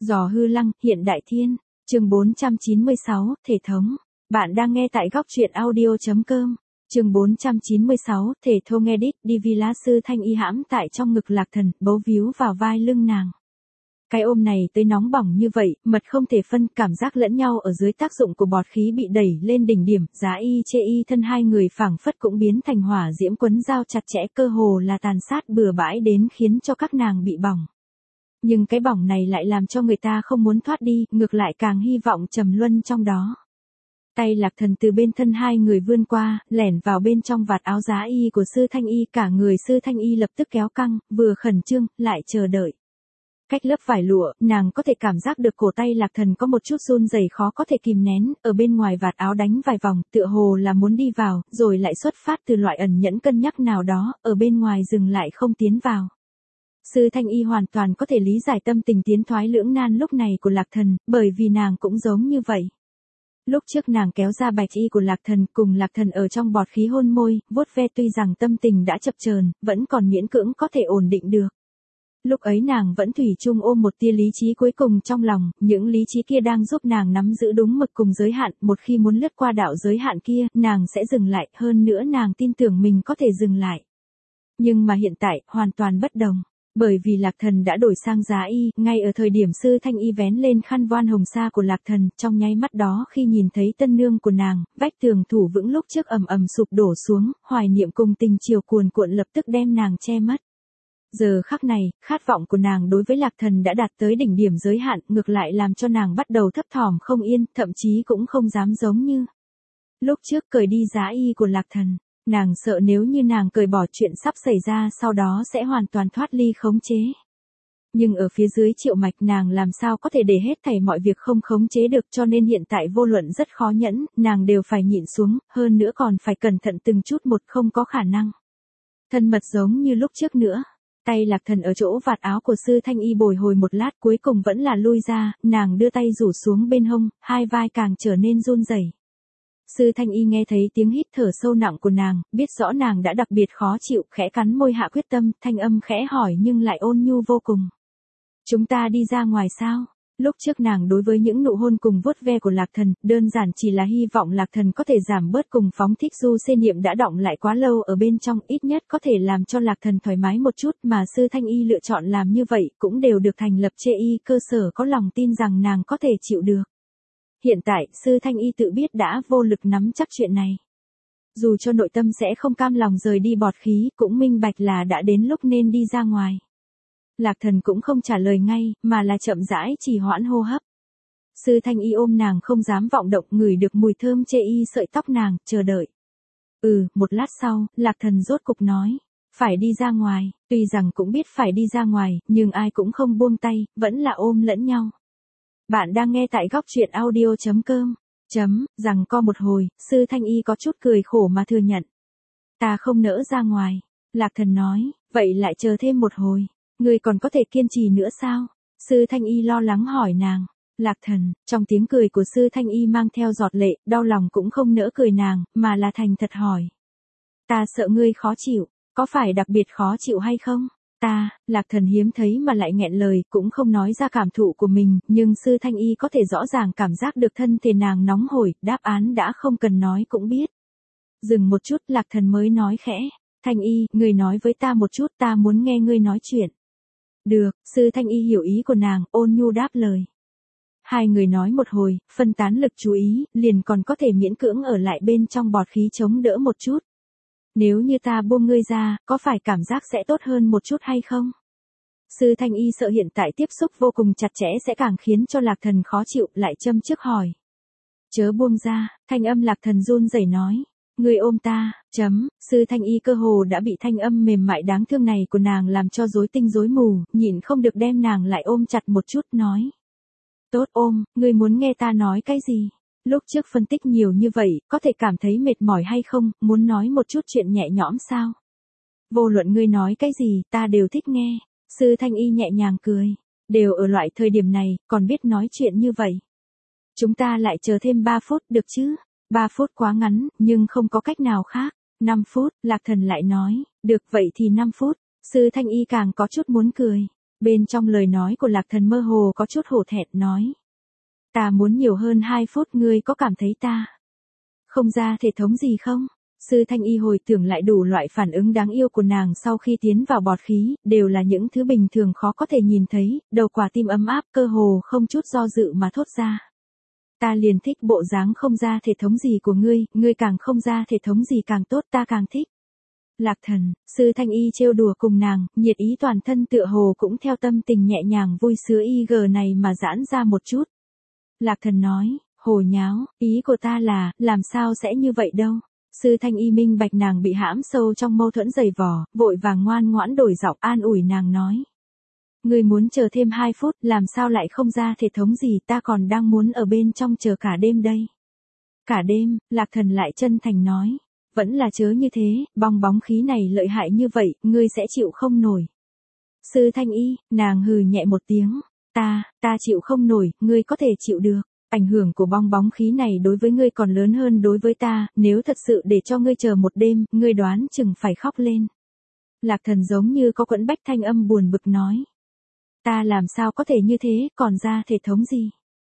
Giò hư lăng, hiện đại thiên. Chương 496, thể thống. Bạn đang nghe tại góc truyện audio.com. Chương 496, thể thô nghe đít, đi vì lá sư thanh y hãm tại trong ngực Lạc Thần, bấu víu vào vai lưng nàng. Cái ôm này tới nóng bỏng như vậy, mật không thể phân, cảm giác lẫn nhau ở dưới tác dụng của bọt khí bị đẩy lên đỉnh điểm, giá y chê y thân hai người phảng phất cũng biến thành hỏa diễm quấn dao chặt chẽ, cơ hồ là tàn sát bừa bãi đến khiến cho các nàng bị bỏng. Nhưng cái bỏng này lại làm cho người ta không muốn thoát đi, ngược lại càng hy vọng trầm luân trong đó. Tay Lạc Thần từ bên thân hai người vươn qua, lẻn vào bên trong vạt áo giá y của sư thanh y, cả người sư thanh y lập tức kéo căng, vừa khẩn trương, lại chờ đợi. Cách lớp vải lụa, nàng có thể cảm giác được cổ tay Lạc Thần có một chút run rẩy khó có thể kìm nén, ở bên ngoài vạt áo đánh vài vòng, tựa hồ là muốn đi vào, rồi lại xuất phát từ loại ẩn nhẫn cân nhắc nào đó, ở bên ngoài dừng lại không tiến vào. Sư thanh y hoàn toàn có thể lý giải tâm tình tiến thoái lưỡng nan lúc này của Lạc Thần, bởi vì nàng cũng giống như vậy. Lúc trước nàng kéo ra bạch y của Lạc Thần, cùng Lạc Thần ở trong bọt khí hôn môi, vuốt ve, tuy rằng tâm tình đã chập chờn, vẫn còn miễn cưỡng có thể ổn định được. Lúc ấy nàng vẫn thủy chung ôm một tia lý trí cuối cùng trong lòng, những lý trí kia đang giúp nàng nắm giữ đúng mực cùng giới hạn, một khi muốn lướt qua đạo giới hạn kia, nàng sẽ dừng lại, hơn nữa nàng tin tưởng mình có thể dừng lại. Nhưng mà hiện tại, hoàn toàn bất đồng. Bởi vì Lạc Thần đã đổi sang giá y, ngay ở thời điểm sư thanh y vén lên khăn voan hồng sa của Lạc Thần, trong nháy mắt đó khi nhìn thấy tân nương của nàng, vách tường thủ vững lúc trước ầm ầm sụp đổ xuống, hoài niệm cùng tình chiều cuồn cuộn lập tức đem nàng che mất. Giờ khắc này, khát vọng của nàng đối với Lạc Thần đã đạt tới đỉnh điểm giới hạn, ngược lại làm cho nàng bắt đầu thấp thỏm không yên, thậm chí cũng không dám giống như lúc trước cởi đi giá y của Lạc Thần. Nàng sợ nếu như nàng cởi bỏ chuyện sắp xảy ra sau đó sẽ hoàn toàn thoát ly khống chế. Nhưng ở phía dưới Triệu Mạch nàng làm sao có thể để hết thảy mọi việc không khống chế được, cho nên hiện tại vô luận rất khó nhẫn, nàng đều phải nhịn xuống, hơn nữa còn phải cẩn thận từng chút một, không có khả năng thân mật giống như lúc trước nữa. Tay Lạc Thần ở chỗ vạt áo của sư thanh y bồi hồi một lát, cuối cùng vẫn là lui ra, nàng đưa tay rủ xuống bên hông, hai vai càng trở nên run rẩy. Sư thanh y nghe thấy tiếng hít thở sâu nặng của nàng, biết rõ nàng đã đặc biệt khó chịu, khẽ cắn môi hạ quyết tâm, thanh âm khẽ hỏi nhưng lại ôn nhu vô cùng. Chúng ta đi ra ngoài sao? Lúc trước nàng đối với những nụ hôn cùng vuốt ve của Lạc Thần, đơn giản chỉ là hy vọng Lạc Thần có thể giảm bớt cùng phóng thích du xê niệm đã đọng lại quá lâu ở bên trong, ít nhất có thể làm cho Lạc Thần thoải mái một chút, mà sư thanh y lựa chọn làm như vậy, cũng đều được thành lập chê y cơ sở có lòng tin rằng nàng có thể chịu được. Hiện tại, sư thanh y tự biết đã vô lực nắm chắc chuyện này. Dù cho nội tâm sẽ không cam lòng rời đi bọt khí, cũng minh bạch là đã đến lúc nên đi ra ngoài. Lạc Thần cũng không trả lời ngay, mà là chậm rãi trì hoãn hô hấp. Sư thanh y ôm nàng không dám vọng động, ngửi được mùi thơm chê y sợi tóc nàng, chờ đợi. Một lát sau, Lạc Thần rốt cục nói, phải đi ra ngoài, tuy rằng cũng biết phải đi ra ngoài, nhưng ai cũng không buông tay, vẫn là ôm lẫn nhau. Bạn đang nghe tại góc truyện audio.com. Rằng co một hồi, sư thanh y có chút cười khổ mà thừa nhận. Ta không nỡ ra ngoài. Lạc Thần nói, vậy lại chờ thêm một hồi. Ngươi còn có thể kiên trì nữa sao? Sư thanh y lo lắng hỏi nàng. Lạc Thần, trong tiếng cười của sư thanh y mang theo giọt lệ, đau lòng cũng không nỡ cười nàng, mà là thành thật hỏi. Ta sợ ngươi khó chịu, có phải đặc biệt khó chịu hay không? Lạc Thần hiếm thấy mà lại nghẹn lời, cũng không nói ra cảm thụ của mình, nhưng sư thanh y có thể rõ ràng cảm giác được thân thể nàng nóng hổi, đáp án đã không cần nói cũng biết. Dừng một chút, Lạc Thần mới nói khẽ, thanh y, ngươi nói với ta một chút, ta muốn nghe ngươi nói chuyện. Được, sư thanh y hiểu ý của nàng, ôn nhu đáp lời. Hai người nói một hồi, phân tán lực chú ý, liền còn có thể miễn cưỡng ở lại bên trong bọt khí chống đỡ một chút. Nếu như ta buông ngươi ra, có phải cảm giác sẽ tốt hơn một chút hay không? Sư thanh y sợ hiện tại tiếp xúc vô cùng chặt chẽ sẽ càng khiến cho Lạc Thần khó chịu, lại châm trước hỏi. Chớ buông ra, thanh âm Lạc Thần run rẩy nói. Ngươi ôm ta, sư thanh y cơ hồ đã bị thanh âm mềm mại đáng thương này của nàng làm cho rối tinh rối mù, nhịn không được đem nàng lại ôm chặt một chút nói. Tốt ôm, ngươi muốn nghe ta nói cái gì? Lúc trước phân tích nhiều như vậy, có thể cảm thấy mệt mỏi hay không, muốn nói một chút chuyện nhẹ nhõm sao? Vô luận ngươi nói cái gì, ta đều thích nghe. Sư thanh y nhẹ nhàng cười. Đều ở loại thời điểm này, còn biết nói chuyện như vậy. Chúng ta lại chờ thêm 3 phút, được chứ? 3 phút quá ngắn, nhưng không có cách nào khác. 5 phút, Lạc Thần lại nói. Được vậy thì 5 phút. Sư thanh y càng có chút muốn cười. Bên trong lời nói của Lạc Thần mơ hồ có chút hổ thẹn nói. Ta muốn nhiều hơn 2 phút, ngươi có cảm thấy ta không ra thể thống gì không? Sư Thanh Y hồi tưởng lại đủ loại phản ứng đáng yêu của nàng sau khi tiến vào bọt khí, đều là những thứ bình thường khó có thể nhìn thấy, đầu quả tim ấm áp cơ hồ không chút do dự mà thốt ra. Ta liền thích bộ dáng không ra thể thống gì của ngươi, ngươi càng không ra thể thống gì càng tốt, ta càng thích. Lạc Thần, Sư Thanh Y trêu đùa cùng nàng, nhiệt ý toàn thân tựa hồ cũng theo tâm tình nhẹ nhàng vui sướng này mà giãn ra một chút. Lạc Thần nói, hồ nháo, ý của ta là, làm sao sẽ như vậy đâu. Sư Thanh Y minh bạch nàng bị hãm sâu trong mâu thuẫn dày vò, vội vàng ngoan ngoãn đổi giọng an ủi nàng nói. Ngươi muốn chờ thêm 2 phút, làm sao lại không ra thể thống gì, ta còn đang muốn ở bên trong chờ cả đêm đây. Cả đêm, Lạc Thần lại chân thành nói. Vẫn là chớ như thế, bong bóng khí này lợi hại như vậy, ngươi sẽ chịu không nổi. Sư Thanh Y, nàng hừ nhẹ một tiếng. Ta chịu không nổi, ngươi có thể chịu được. Ảnh hưởng của bong bóng khí này đối với ngươi còn lớn hơn đối với ta, nếu thật sự để cho ngươi chờ một đêm, ngươi đoán chừng phải khóc lên. Lạc Thần giống như có quẫn bách thanh âm buồn bực nói. Ta làm sao có thể như thế, còn ra thể thống gì?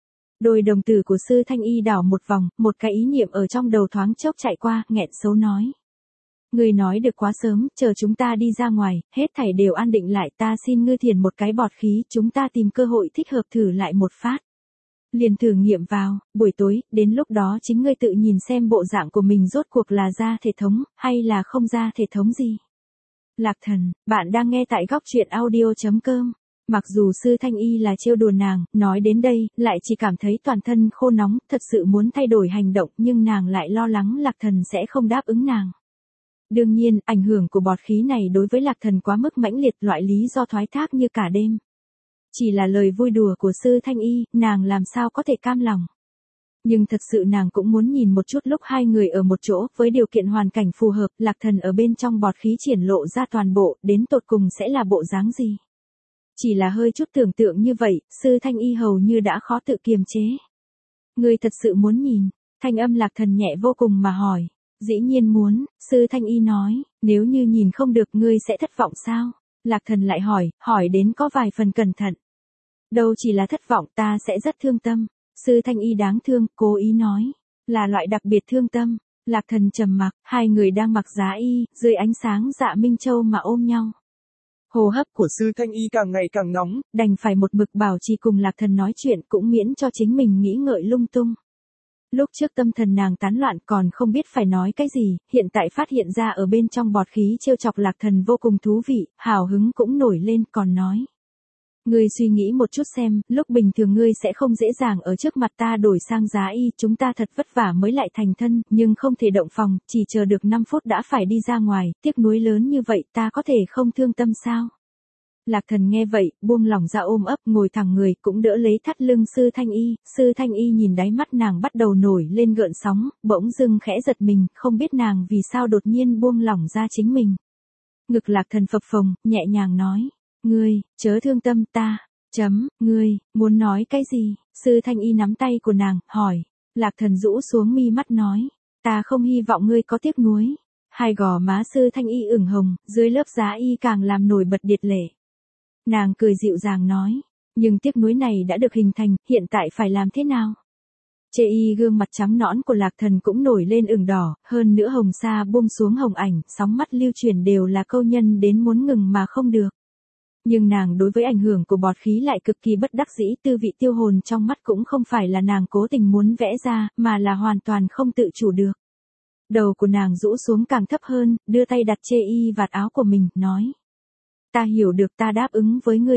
Đôi đồng tử của Sư Thanh Y đảo một vòng, một cái ý niệm ở trong đầu thoáng chốc chạy qua, nghẹn xấu nói. Ngươi nói được quá sớm, chờ chúng ta đi ra ngoài, hết thảy đều an định lại, ta xin ngươi thiền một cái bọt khí, chúng ta tìm cơ hội thích hợp thử lại một phát. Liền thử nghiệm vào, buổi tối, đến lúc đó chính ngươi tự nhìn xem bộ dạng của mình rốt cuộc là ra thể thống, hay là không ra thể thống gì. Lạc Thần, bạn đang nghe tại góc truyện audio.com. Mặc dù Sư Thanh Y là trêu đùa nàng, nói đến đây, lại chỉ cảm thấy toàn thân khô nóng, thật sự muốn thay đổi hành động, nhưng nàng lại lo lắng Lạc Thần sẽ không đáp ứng nàng. Đương nhiên, ảnh hưởng của bọt khí này đối với Lạc Thần quá mức mãnh liệt, loại lý do thoái thác như cả đêm. Chỉ là lời vui đùa của Sư Thanh Y, nàng làm sao có thể cam lòng. Nhưng thật sự nàng cũng muốn nhìn một chút lúc hai người ở một chỗ, với điều kiện hoàn cảnh phù hợp, Lạc Thần ở bên trong bọt khí triển lộ ra toàn bộ, đến tột cùng sẽ là bộ dáng gì. Chỉ là hơi chút tưởng tượng như vậy, Sư Thanh Y hầu như đã khó tự kiềm chế. Ngươi thật sự muốn nhìn, thanh âm Lạc Thần nhẹ vô cùng mà hỏi. Dĩ nhiên muốn, Sư Thanh Y nói, nếu như nhìn không được ngươi sẽ thất vọng sao? Lạc Thần lại hỏi đến có vài phần cẩn thận. Đâu chỉ là thất vọng, ta sẽ rất thương tâm. Sư Thanh Y đáng thương, cố ý nói, là loại đặc biệt thương tâm. Lạc Thần trầm mặc, hai người đang mặc giá y, dưới ánh sáng dạ minh châu mà ôm nhau. Hô hấp của Sư Thanh Y càng ngày càng nóng, đành phải một mực bảo trì cùng Lạc Thần nói chuyện cũng miễn cho chính mình nghĩ ngợi lung tung. Lúc trước tâm thần nàng tán loạn còn không biết phải nói cái gì, hiện tại phát hiện ra ở bên trong bọt khí trêu chọc Lạc Thần vô cùng thú vị, hào hứng cũng nổi lên còn nói. Ngươi suy nghĩ một chút xem, lúc bình thường ngươi sẽ không dễ dàng ở trước mặt ta đổi sang giá y, chúng ta thật vất vả mới lại thành thân, nhưng không thể động phòng, chỉ chờ được 5 phút đã phải đi ra ngoài, tiếc nuối lớn như vậy ta có thể không thương tâm sao? Lạc Thần nghe vậy, buông lỏng ra ôm ấp, ngồi thẳng người, cũng đỡ lấy thắt lưng Sư Thanh Y. Sư Thanh Y nhìn đáy mắt nàng bắt đầu nổi lên gợn sóng, bỗng dưng khẽ giật mình, không biết nàng vì sao đột nhiên buông lỏng ra chính mình. Ngực Lạc Thần phập phồng, nhẹ nhàng nói, ngươi, chớ thương tâm ta, ngươi, muốn nói cái gì? Sư Thanh Y nắm tay của nàng, hỏi. Lạc Thần rũ xuống mi mắt nói, ta không hy vọng ngươi có tiếc nuối. Hai gò má Sư Thanh Y ửng hồng, dưới lớp giá y càng làm nổi bật điệt lệ. Nàng cười dịu dàng nói, nhưng tiếc nuối này đã được hình thành, hiện tại phải làm thế nào? Chê y gương mặt trắng nõn của Lạc Thần cũng nổi lên ửng đỏ, hơn nữa hồng sa buông xuống hồng ảnh, sóng mắt lưu chuyển đều là câu nhân đến muốn ngừng mà không được. Nhưng nàng đối với ảnh hưởng của bọt khí lại cực kỳ bất đắc dĩ, tư vị tiêu hồn trong mắt cũng không phải là nàng cố tình muốn vẽ ra, mà là hoàn toàn không tự chủ được. Đầu của nàng rũ xuống càng thấp hơn, đưa tay đặt chê y vạt áo của mình, nói. Ta hiểu được, ta đáp ứng với ngươi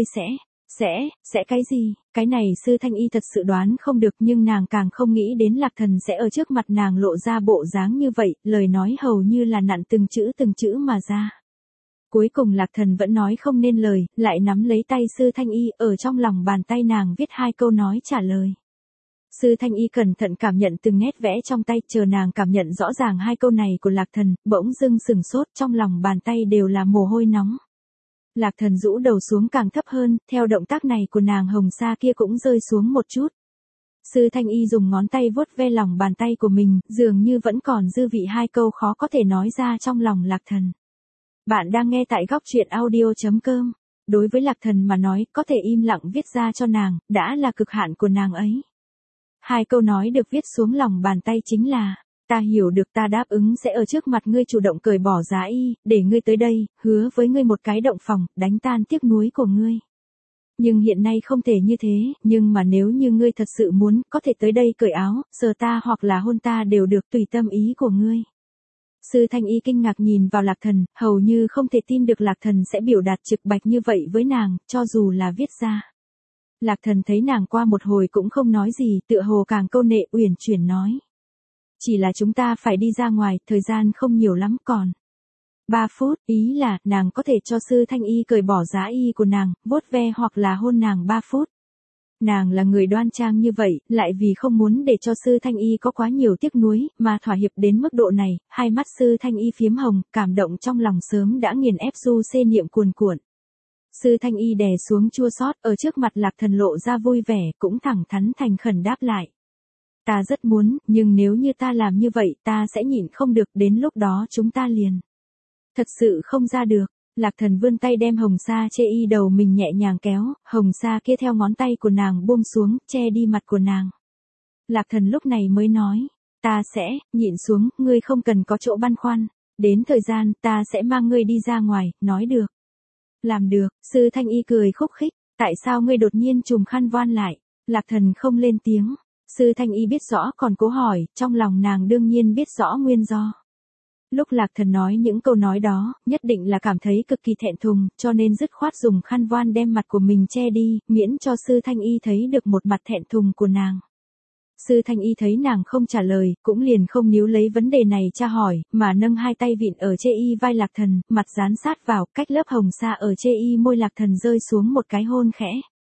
sẽ cái gì? Cái này Sư Thanh Y thật sự đoán không được, nhưng nàng càng không nghĩ đến Lạc Thần sẽ ở trước mặt nàng lộ ra bộ dáng như vậy, lời nói hầu như là nặn từng chữ mà ra. Cuối cùng Lạc Thần vẫn nói không nên lời, lại nắm lấy tay Sư Thanh Y, ở trong lòng bàn tay nàng viết 2 câu nói trả lời. Sư Thanh Y cẩn thận cảm nhận từng nét vẽ trong tay, chờ nàng cảm nhận rõ ràng 2 câu này của Lạc Thần, bỗng dưng sừng sốt, trong lòng bàn tay đều là mồ hôi nóng. Lạc Thần rũ đầu xuống càng thấp hơn, theo động tác này của nàng hồng sa kia cũng rơi xuống một chút. Sư Thanh Y dùng ngón tay vuốt ve lòng bàn tay của mình, dường như vẫn còn dư vị 2 câu khó có thể nói ra trong lòng Lạc Thần. Bạn đang nghe tại góc truyện audio.com. Đối với Lạc Thần mà nói, có thể im lặng viết ra cho nàng, đã là cực hạn của nàng ấy. Hai câu nói được viết xuống lòng bàn tay chính là, ta hiểu được, ta đáp ứng sẽ ở trước mặt ngươi chủ động cởi bỏ giá y, để ngươi tới đây, hứa với ngươi một cái động phòng, đánh tan tiếc nuối của ngươi. Nhưng hiện nay không thể như thế, nhưng mà nếu như ngươi thật sự muốn, có thể tới đây cởi áo, sờ ta hoặc là hôn ta đều được, tùy tâm ý của ngươi. Sư Thanh Y kinh ngạc nhìn vào Lạc Thần, hầu như không thể tin được Lạc Thần sẽ biểu đạt trực bạch như vậy với nàng, cho dù là viết ra. Lạc Thần thấy nàng qua một hồi cũng không nói gì, tựa hồ càng câu nệ uyển chuyển nói. Chỉ là chúng ta phải đi ra ngoài, thời gian không nhiều lắm còn. 3 phút, ý là, nàng có thể cho Sư Thanh Y cởi bỏ giá y của nàng, vuốt ve hoặc là hôn nàng 3 phút. Nàng là người đoan trang như vậy, lại vì không muốn để cho Sư Thanh Y có quá nhiều tiếc nuối, mà thỏa hiệp đến mức độ này, hai mắt Sư Thanh Y phiếm hồng, cảm động trong lòng sớm đã nghiền ép du xê niệm cuồn cuộn. Sư Thanh Y đè xuống chua xót, ở trước mặt Lạc Thần lộ ra vui vẻ, cũng thẳng thắn thành khẩn đáp lại. Ta rất muốn, nhưng nếu như ta làm như vậy, ta sẽ nhịn không được, đến lúc đó chúng ta liền. Thật sự không ra được. Lạc Thần vươn tay đem hồng sa che y đầu mình nhẹ nhàng kéo, hồng sa kia theo ngón tay của nàng buông xuống, che đi mặt của nàng. Lạc Thần lúc này mới nói, ta sẽ, nhịn xuống, ngươi không cần có chỗ băn khoăn. Đến thời gian, ta sẽ mang ngươi đi ra ngoài, nói được. Làm được, Sư Thanh Y cười khúc khích, tại sao ngươi đột nhiên trùm khăn voan lại? Lạc Thần không lên tiếng. Sư Thanh Y biết rõ còn cố hỏi, trong lòng nàng đương nhiên biết rõ nguyên do. Lúc Lạc Thần nói những câu nói đó, nhất định là cảm thấy cực kỳ thẹn thùng, cho nên dứt khoát dùng khăn voan đem mặt của mình che đi, miễn cho Sư Thanh Y thấy được một mặt thẹn thùng của nàng. Sư Thanh Y thấy nàng không trả lời, cũng liền không níu lấy vấn đề này tra hỏi, mà nâng hai tay vịn ở chê y vai Lạc Thần, mặt dán sát vào, cách lớp hồng sa ở chê y môi Lạc Thần rơi xuống một cái hôn khẽ.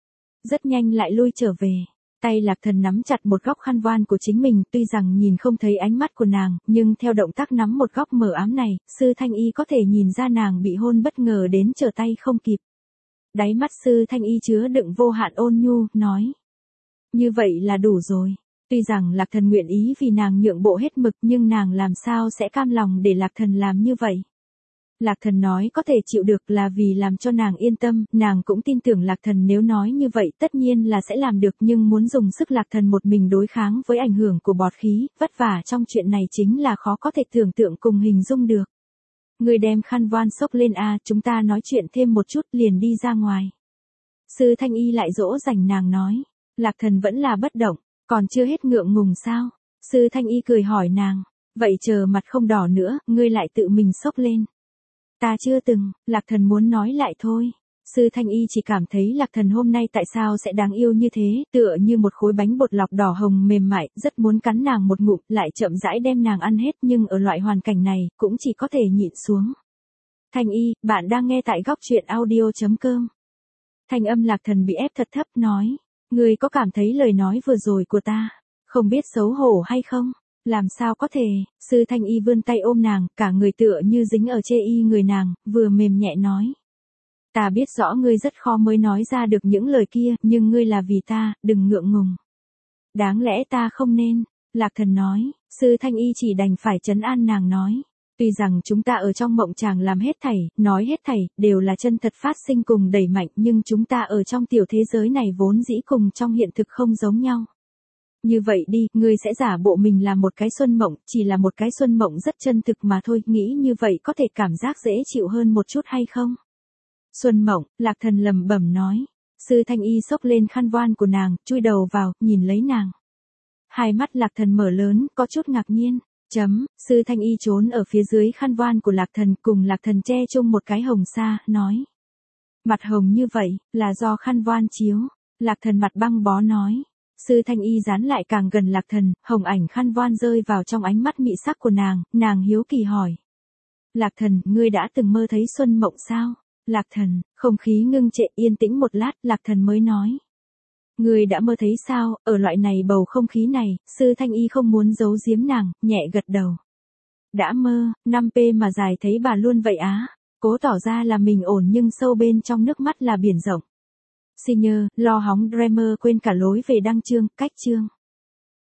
Rất nhanh lại lui trở về. Tay Lạc Thần nắm chặt một góc khăn voan của chính mình, tuy rằng nhìn không thấy ánh mắt của nàng, nhưng theo động tác nắm một góc mờ ám này, Sư Thanh Y có thể nhìn ra nàng bị hôn bất ngờ đến trở tay không kịp. Đáy mắt Sư Thanh Y chứa đựng vô hạn ôn nhu, nói. Như vậy là đủ rồi. Tuy rằng Lạc Thần nguyện ý vì nàng nhượng bộ hết mực, nhưng nàng làm sao sẽ cam lòng để Lạc Thần làm như vậy. Lạc Thần nói có thể chịu được là vì làm cho nàng yên tâm, nàng cũng tin tưởng Lạc Thần nếu nói như vậy tất nhiên là sẽ làm được, nhưng muốn dùng sức Lạc Thần một mình đối kháng với ảnh hưởng của bọt khí, vất vả trong chuyện này chính là khó có thể tưởng tượng cùng hình dung được. Người đem khăn voan xốc lên a, chúng ta nói chuyện thêm một chút liền đi ra ngoài. Sư Thanh Y lại dỗ dành nàng nói. Lạc Thần vẫn là bất động, còn chưa hết ngượng ngùng sao? Sư Thanh Y cười hỏi nàng. Vậy chờ mặt không đỏ nữa, ngươi lại tự mình xốc lên. Ta chưa từng, Lạc Thần muốn nói lại thôi. Sư Thanh Y chỉ cảm thấy Lạc Thần hôm nay tại sao sẽ đáng yêu như thế, tựa như một khối bánh bột lọc đỏ hồng mềm mại, rất muốn cắn nàng một ngụm, lại chậm rãi đem nàng ăn hết, nhưng ở loại hoàn cảnh này, cũng chỉ có thể nhịn xuống. Thanh Y, bạn đang nghe tại góc truyện audio.com. Thanh âm Lạc Thần bị ép thật thấp nói, ngươi có cảm thấy lời nói vừa rồi của ta, không biết xấu hổ hay không? Làm sao có thể, Sư Thanh Y vươn tay ôm nàng, cả người tựa như dính ở chê y người nàng, vừa mềm nhẹ nói. Ta biết rõ ngươi rất khó mới nói ra được những lời kia, nhưng ngươi là vì ta, đừng ngượng ngùng. Đáng lẽ ta không nên, Lạc Thần nói, Sư Thanh Y chỉ đành phải trấn an nàng nói. Tuy rằng chúng ta ở trong mộng tràng làm hết thảy, nói hết thảy, đều là chân thật phát sinh cùng đẩy mạnh, nhưng chúng ta ở trong tiểu thế giới này vốn dĩ cùng trong hiện thực không giống nhau. Như vậy đi, ngươi sẽ giả bộ mình là một cái xuân mộng, chỉ là một cái xuân mộng rất chân thực mà thôi, nghĩ như vậy có thể cảm giác dễ chịu hơn một chút hay không? Xuân mộng, Lạc Thần lẩm bẩm nói. Sư Thanh Y xốc lên khăn voan của nàng, chui đầu vào, nhìn lấy nàng. Hai mắt Lạc Thần mở lớn, có chút ngạc nhiên. Sư Thanh Y trốn ở phía dưới khăn voan của Lạc Thần, cùng Lạc Thần che chung một cái hồng sa, nói. Mặt hồng như vậy, là do khăn voan chiếu. Lạc Thần mặt băng bó nói. Sư Thanh Y dán lại càng gần Lạc Thần, hồng ảnh khăn voan rơi vào trong ánh mắt mị sắc của nàng hiếu kỳ hỏi. Lạc Thần, ngươi đã từng mơ thấy xuân mộng sao? Lạc Thần, không khí ngưng trệ yên tĩnh một lát, Lạc Thần mới nói. Ngươi đã mơ thấy sao, ở loại này bầu không khí này, Sư Thanh Y không muốn giấu giếm nàng, nhẹ gật đầu. Đã mơ, 5p mà dài thấy bà luôn vậy á, cố tỏ ra là mình ổn nhưng sâu bên trong nước mắt là biển rộng. Xin nhờ, lo hóng Dreamer quên cả lối về đăng chương, cách chương.